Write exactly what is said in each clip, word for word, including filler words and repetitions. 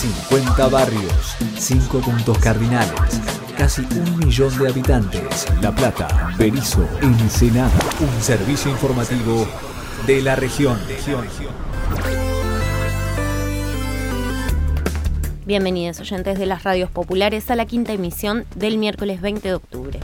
cincuenta barrios, cinco puntos cardinales, casi un millón de habitantes. La Plata, Berisso, Ensenada. Un servicio informativo de la región. Bienvenidos oyentes de las radios populares a la quinta emisión del miércoles veinte de octubre.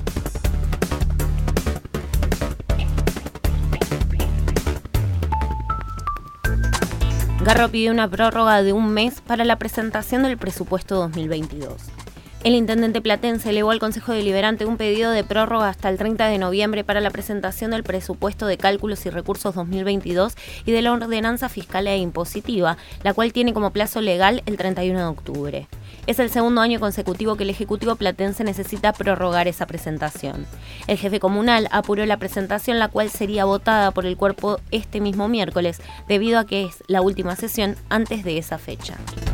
Garro pidió una prórroga de un mes para la presentación del presupuesto dos mil veintidós. El intendente platense elevó al Consejo Deliberante un pedido de prórroga hasta el treinta de noviembre para la presentación del presupuesto de cálculos y recursos dos mil veintidós y de la ordenanza fiscal e impositiva, la cual tiene como plazo legal el treinta y uno de octubre. Es el segundo año consecutivo que el Ejecutivo platense necesita prorrogar esa presentación. El jefe comunal apuró la presentación, la cual sería votada por el cuerpo este mismo miércoles, debido a que es la última sesión antes de esa fecha.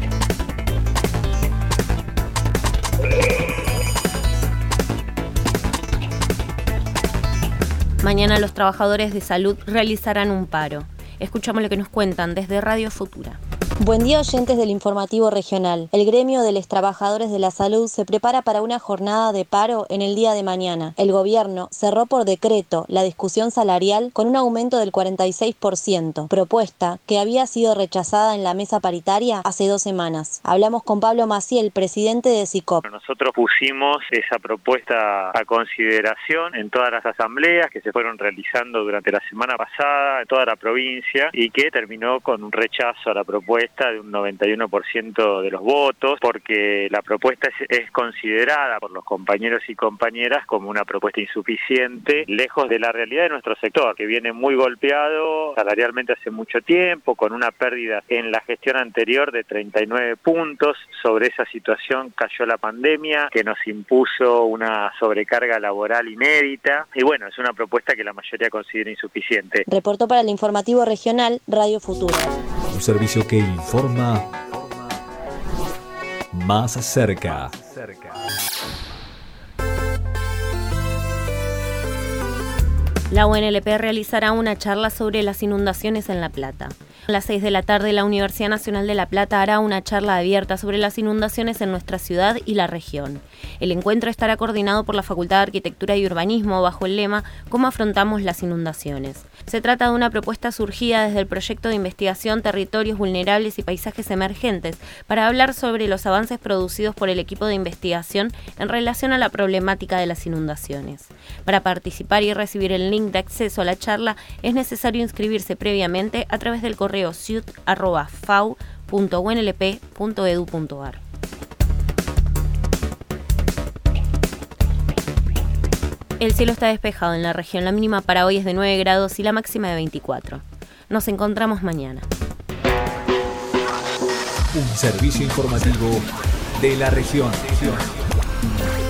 Mañana los trabajadores de salud realizarán un paro. Escuchamos lo que nos cuentan desde Radio Futura. Buen día, oyentes del informativo regional. El gremio de los trabajadores de la salud se prepara para una jornada de paro en el día de mañana. El gobierno cerró por decreto la discusión salarial con un aumento del cuarenta y seis por ciento, propuesta que había sido rechazada en la mesa paritaria hace dos semanas. Hablamos con Pablo Maciel, presidente de SICOP. Nosotros pusimos esa propuesta a consideración en todas las asambleas que se fueron realizando durante la semana pasada en toda la provincia y que terminó con un rechazo a la propuesta de un noventa y uno por ciento de los votos, porque la propuesta es, es considerada por los compañeros y compañeras como una propuesta insuficiente, lejos de la realidad de nuestro sector, que viene muy golpeado salarialmente hace mucho tiempo, con una pérdida en la gestión anterior de treinta y nueve puntos. Sobre esa situación cayó la pandemia, que nos impuso una sobrecarga laboral inédita, y bueno, es una propuesta que la mayoría considera insuficiente. Reportó para el informativo regional Radio Futura. Un servicio que informa más cerca. La U N L P realizará una charla sobre las inundaciones en La Plata. A las seis de la tarde, la Universidad Nacional de La Plata hará una charla abierta sobre las inundaciones en nuestra ciudad y la región. El encuentro estará coordinado por la Facultad de Arquitectura y Urbanismo bajo el lema ¿Cómo afrontamos las inundaciones? Se trata de una propuesta surgida desde el proyecto de investigación Territorios Vulnerables y Paisajes Emergentes para hablar sobre los avances producidos por el equipo de investigación en relación a la problemática de las inundaciones. Para participar y recibir el link de acceso a la charla es necesario inscribirse previamente a través del correo ciut arroba fau punto u n l p punto e d u punto a r. El cielo está despejado en la región. La mínima para hoy es de nueve grados y la máxima de veinticuatro. Nos encontramos mañana. Un servicio informativo de la región.